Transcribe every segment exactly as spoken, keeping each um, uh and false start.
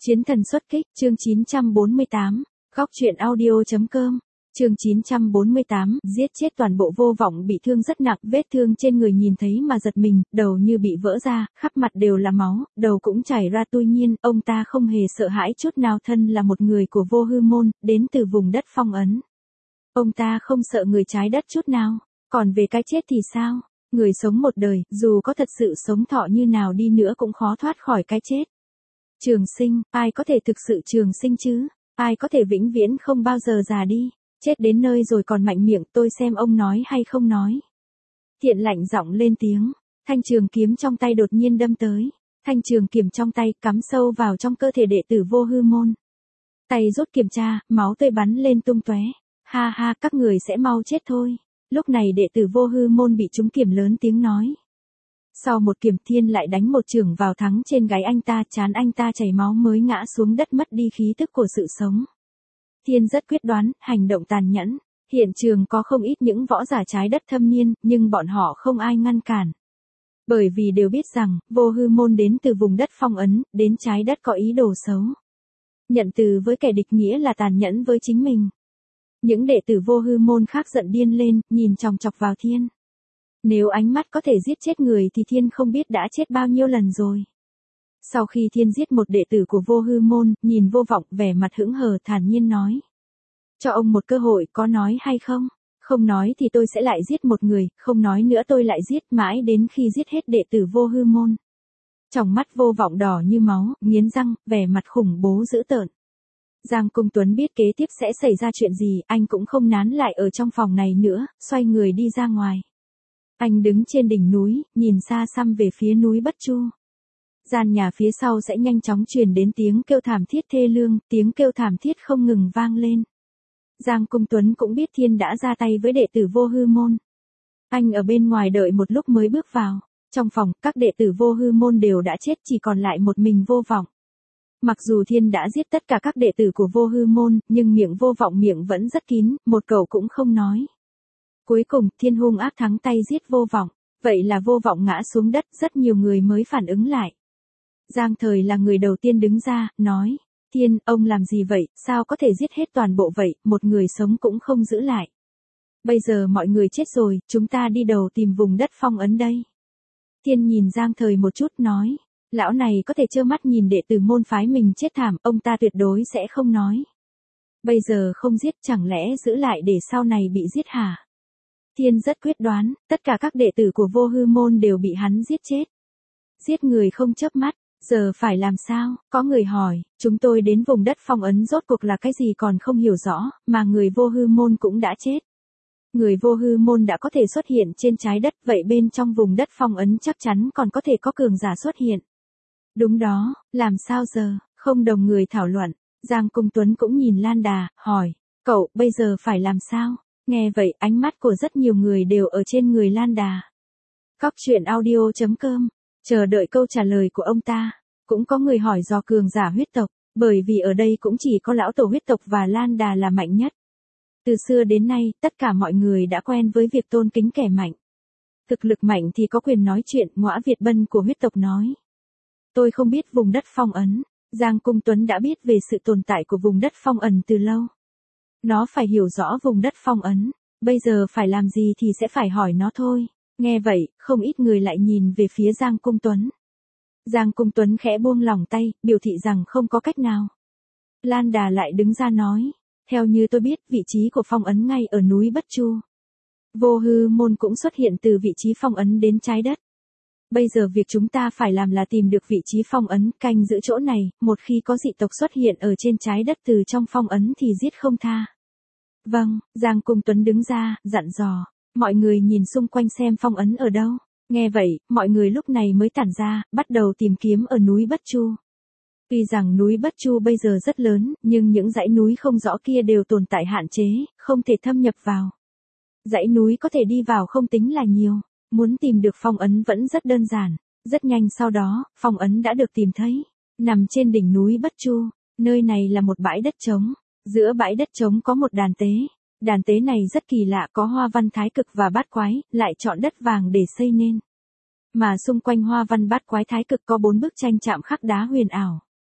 Chiến thần xuất kích, chương chín trăm bốn mươi tám, góc truyện audio.com, chương chín trăm bốn mươi tám, giết chết toàn bộ Vô Vọng bị thương rất nặng, vết thương trên người nhìn thấy mà giật mình, đầu như bị vỡ ra, khắp mặt đều là máu, đầu cũng chảy ra, tuy nhiên, ông ta không hề sợ hãi chút nào, thân là một người của Vô Hư Môn, đến từ vùng đất phong ấn. Ông ta không sợ người trái đất chút nào, còn về cái chết thì sao? Người sống một đời, dù có thật sự sống thọ như nào đi nữa cũng khó thoát khỏi cái chết. Trường sinh, ai có thể thực sự trường sinh chứ? Ai có thể vĩnh viễn không bao giờ già đi? Chết đến nơi rồi còn mạnh miệng, tôi xem ông nói hay không nói. Thiện lạnh giọng lên tiếng, thanh trường kiếm trong tay đột nhiên đâm tới. Thanh trường kiếm trong tay cắm sâu vào trong cơ thể đệ tử Vô Hư Môn. Tay rút kiểm tra, máu tươi bắn lên tung tóe. Ha ha, các người sẽ mau chết thôi. Lúc này đệ tử Vô Hư Môn bị trúng kiếm lớn tiếng nói. Sau một kiếm, Thiên lại đánh một chưởng vào thắng trên gáy anh ta, trán anh ta chảy máu mới ngã xuống đất, mất đi khí tức của sự sống. Thiên rất quyết đoán, hành động tàn nhẫn. Hiện trường có không ít những võ giả trái đất thâm niên, nhưng bọn họ không ai ngăn cản. Bởi vì đều biết rằng, Vô Hư Môn đến từ vùng đất phong ấn, đến trái đất có ý đồ xấu. Nhận từ với kẻ địch nghĩa là tàn nhẫn với chính mình. Những đệ tử Vô Hư Môn khác giận điên lên, nhìn chòng chọc vào Thiên. Nếu ánh mắt có thể giết chết người thì Thiên không biết đã chết bao nhiêu lần rồi. Sau khi Thiên giết một đệ tử của Vô Hư Môn, nhìn Vô Vọng vẻ mặt hững hờ thản nhiên nói. Cho ông một cơ hội, có nói hay không? Không nói thì tôi sẽ lại giết một người, không nói nữa tôi lại giết, mãi đến khi giết hết đệ tử Vô Hư Môn. Trong mắt Vô Vọng đỏ như máu, nghiến răng, vẻ mặt khủng bố dữ tợn. Giang Cung Tuấn biết kế tiếp sẽ xảy ra chuyện gì, anh cũng không nán lại ở trong phòng này nữa, xoay người đi ra ngoài. Anh đứng trên đỉnh núi, nhìn xa xăm về phía núi Bất Chu. Gian nhà phía sau sẽ nhanh chóng truyền đến tiếng kêu thảm thiết thê lương, tiếng kêu thảm thiết không ngừng vang lên. Giang Cung Tuấn cũng biết Thiên đã ra tay với đệ tử Vô Hư Môn. Anh ở bên ngoài đợi một lúc mới bước vào. Trong phòng, các đệ tử Vô Hư Môn đều đã chết, chỉ còn lại một mình Vô Vọng. Mặc dù Thiên đã giết tất cả các đệ tử của Vô Hư Môn, nhưng miệng Vô Vọng miệng vẫn rất kín, một câu cũng không nói. Cuối cùng, Thiên hung ác thắng tay giết Vô Vọng. Vậy là Vô Vọng ngã xuống đất, rất nhiều người mới phản ứng lại. Giang Thời là người đầu tiên đứng ra, nói. Thiên, ông làm gì vậy, sao có thể giết hết toàn bộ vậy, một người sống cũng không giữ lại. Bây giờ mọi người chết rồi, chúng ta đi đầu tìm vùng đất phong ấn đây. Thiên nhìn Giang Thời một chút nói. Lão này có thể trơ mắt nhìn đệ tử môn phái mình chết thảm, ông ta tuyệt đối sẽ không nói. Bây giờ không giết, chẳng lẽ giữ lại để sau này bị giết hả? Thiên rất quyết đoán, tất cả các đệ tử của Vô Hư Môn đều bị hắn giết chết. Giết người không chớp mắt, giờ phải làm sao? Có người hỏi, chúng tôi đến vùng đất phong ấn rốt cuộc là cái gì còn không hiểu rõ, mà người Vô Hư Môn cũng đã chết. Người Vô Hư Môn đã có thể xuất hiện trên trái đất, vậy bên trong vùng đất phong ấn chắc chắn còn có thể có cường giả xuất hiện. Đúng đó, làm sao giờ? Không đồng người thảo luận. Giang Cung Tuấn cũng nhìn Lan Đà, hỏi, cậu, bây giờ phải làm sao? Nghe vậy, ánh mắt của rất nhiều người đều ở trên người Lan Đà. Góc truyện audio.com, chờ đợi câu trả lời của ông ta. Cũng có người hỏi do cường giả huyết tộc, bởi vì ở đây cũng chỉ có lão tổ huyết tộc và Lan Đà là mạnh nhất. Từ xưa đến nay, tất cả mọi người đã quen với việc tôn kính kẻ mạnh. Thực lực mạnh thì có quyền nói chuyện, Ngõa Việt Bân của huyết tộc nói. Tôi không biết vùng đất phong ấn. Giang Cung Tuấn đã biết về sự tồn tại của vùng đất phong ẩn từ lâu. Nó phải hiểu rõ vùng đất phong ấn. Bây giờ phải làm gì thì sẽ phải hỏi nó thôi. Nghe vậy, không ít người lại nhìn về phía Giang Cung Tuấn. Giang Cung Tuấn khẽ buông lỏng tay, biểu thị rằng không có cách nào. Lan Đà lại đứng ra nói. Theo như tôi biết, vị trí của phong ấn ngay ở núi Bất Chu. Vô Hư Môn cũng xuất hiện từ vị trí phong ấn đến trái đất. Bây giờ việc chúng ta phải làm là tìm được vị trí phong ấn, canh giữ chỗ này, một khi có dị tộc xuất hiện ở trên trái đất từ trong phong ấn thì giết không tha. Vâng, Giang Cung Tuấn đứng ra, dặn dò. Mọi người nhìn xung quanh xem phong ấn ở đâu. Nghe vậy, mọi người lúc này mới tản ra, bắt đầu tìm kiếm ở núi Bất Chu. Tuy rằng núi Bất Chu bây giờ rất lớn, nhưng những dãy núi không rõ kia đều tồn tại hạn chế, không thể thâm nhập vào. Dãy núi có thể đi vào không tính là nhiều. Muốn tìm được phong ấn vẫn rất đơn giản. Rất nhanh sau đó, phong ấn đã được tìm thấy. Nằm trên đỉnh núi Bất Chu. Nơi này là một bãi đất trống. Giữa bãi đất trống có một đàn tế. Đàn tế này rất kỳ lạ, có hoa văn thái cực và bát quái, lại chọn đất vàng để xây nên. Mà xung quanh hoa văn bát quái thái cực có bốn bức tranh chạm khắc đá huyền ảo.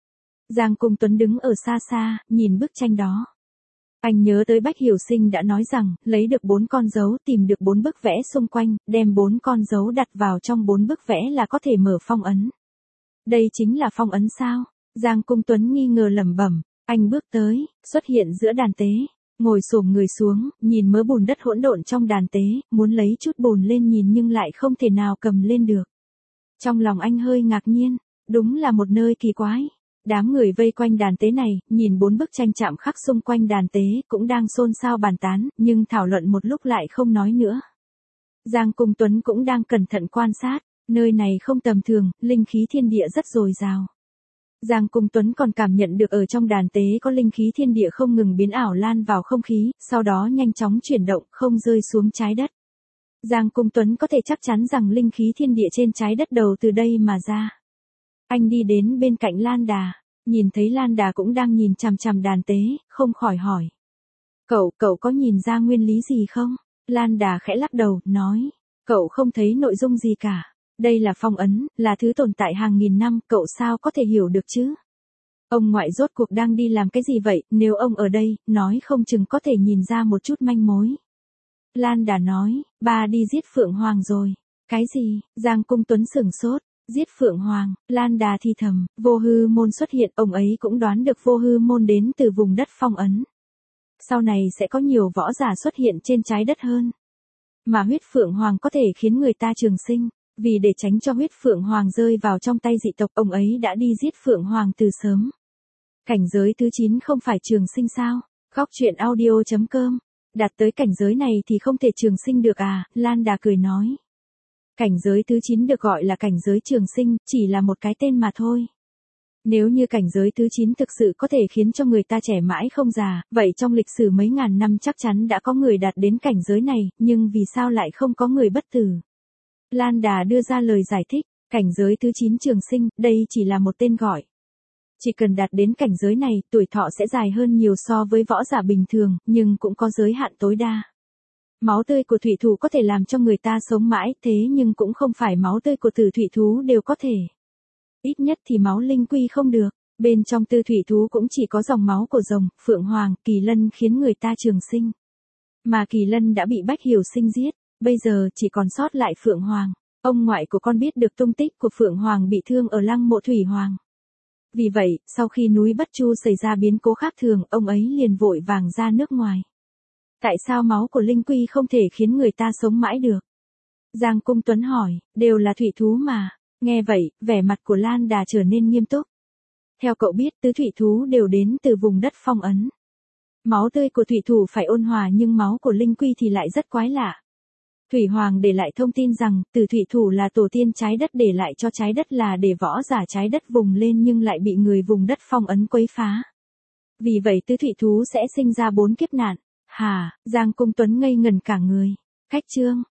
Giang Cung Tuấn đứng ở xa xa, nhìn bức tranh đó. Anh nhớ tới Bách Hiểu Sinh đã nói rằng, lấy được bốn con dấu, tìm được bốn bức vẽ xung quanh, đem bốn con dấu đặt vào trong bốn bức vẽ là có thể mở phong ấn. Đây chính là phong ấn sao? Giang Cung Tuấn nghi ngờ lẩm bẩm, anh bước tới, xuất hiện giữa đàn tế, ngồi xổm người xuống, nhìn mớ bùn đất hỗn độn trong đàn tế, muốn lấy chút bùn lên nhìn nhưng lại không thể nào cầm lên được. Trong lòng anh hơi ngạc nhiên, đúng là một nơi kỳ quái. Đám người vây quanh đàn tế này, nhìn bốn bức tranh chạm khắc xung quanh đàn tế, cũng đang xôn xao bàn tán, nhưng thảo luận một lúc lại không nói nữa. Giang Cung Tuấn cũng đang cẩn thận quan sát, nơi này không tầm thường, linh khí thiên địa rất dồi dào. Giang Cung Tuấn còn cảm nhận được ở trong đàn tế có linh khí thiên địa không ngừng biến ảo lan vào không khí, sau đó nhanh chóng chuyển động, không rơi xuống trái đất. Giang Cung Tuấn có thể chắc chắn rằng linh khí thiên địa trên trái đất đầu từ đây mà ra. Anh đi đến bên cạnh Lan Đà, nhìn thấy Lan Đà cũng đang nhìn chằm chằm đàn tế, không khỏi hỏi. Cậu, cậu có nhìn ra nguyên lý gì không? Lan Đà khẽ lắc đầu, nói. Cậu không thấy nội dung gì cả. Đây là phong ấn, là thứ tồn tại hàng nghìn năm, cậu sao có thể hiểu được chứ? Ông ngoại rốt cuộc đang đi làm cái gì vậy, nếu ông ở đây, nói không chừng có thể nhìn ra một chút manh mối. Lan Đà nói, ba đi giết Phượng Hoàng rồi. Cái gì? Giang Cung Tuấn sửng sốt. Giết Phượng Hoàng, Lan Đà thì thầm, vô hư môn xuất hiện, ông ấy cũng đoán được vô hư môn đến từ vùng đất phong ấn. Sau này sẽ có nhiều võ giả xuất hiện trên trái đất hơn. Mà huyết Phượng Hoàng có thể khiến người ta trường sinh, vì để tránh cho huyết Phượng Hoàng rơi vào trong tay dị tộc, ông ấy đã đi giết Phượng Hoàng từ sớm. Cảnh giới thứ chín không phải trường sinh sao? Góc truyện audio chấm com. Đạt tới cảnh giới này thì không thể trường sinh được à? Lan Đà cười nói. Cảnh giới thứ chín được gọi là cảnh giới trường sinh, chỉ là một cái tên mà thôi. Nếu như cảnh giới thứ chín thực sự có thể khiến cho người ta trẻ mãi không già, vậy trong lịch sử mấy ngàn năm chắc chắn đã có người đạt đến cảnh giới này, nhưng vì sao lại không có người bất tử? Lan Đà đưa ra lời giải thích, cảnh giới thứ chín trường sinh, đây chỉ là một tên gọi. Chỉ cần đạt đến cảnh giới này, tuổi thọ sẽ dài hơn nhiều so với võ giả bình thường, nhưng cũng có giới hạn tối đa. Máu tươi của thủy thủ có thể làm cho người ta sống mãi, thế nhưng cũng không phải máu tươi của tử thủy thú đều có thể. Ít nhất thì máu linh quy không được, bên trong tư thủy thú cũng chỉ có dòng máu của rồng, Phượng Hoàng, Kỳ Lân khiến người ta trường sinh. Mà Kỳ Lân đã bị Bách Hiểu Sinh giết, bây giờ chỉ còn sót lại Phượng Hoàng. Ông ngoại của con biết được tung tích của Phượng Hoàng bị thương ở lăng mộ Thủy Hoàng. Vì vậy, sau khi núi Bất Chu xảy ra biến cố khác thường, ông ấy liền vội vàng ra nước ngoài. Tại sao máu của linh quy không thể khiến người ta sống mãi được? Giang Cung Tuấn hỏi, đều là thủy thú mà. Nghe vậy, vẻ mặt của Lan Đà trở nên nghiêm túc. Theo cậu biết, tứ thủy thú đều đến từ vùng đất phong ấn. Máu tươi của thủy thủ phải ôn hòa nhưng máu của linh quy thì lại rất quái lạ. Thủy Hoàng để lại thông tin rằng, từ thủy thủ là tổ tiên trái đất để lại cho trái đất là để võ giả trái đất vùng lên nhưng lại bị người vùng đất phong ấn quấy phá. Vì vậy tứ thủy thú sẽ sinh ra bốn kiếp nạn. Hà, Giang Cung Tuấn ngây ngẩn cả người. Cách chương.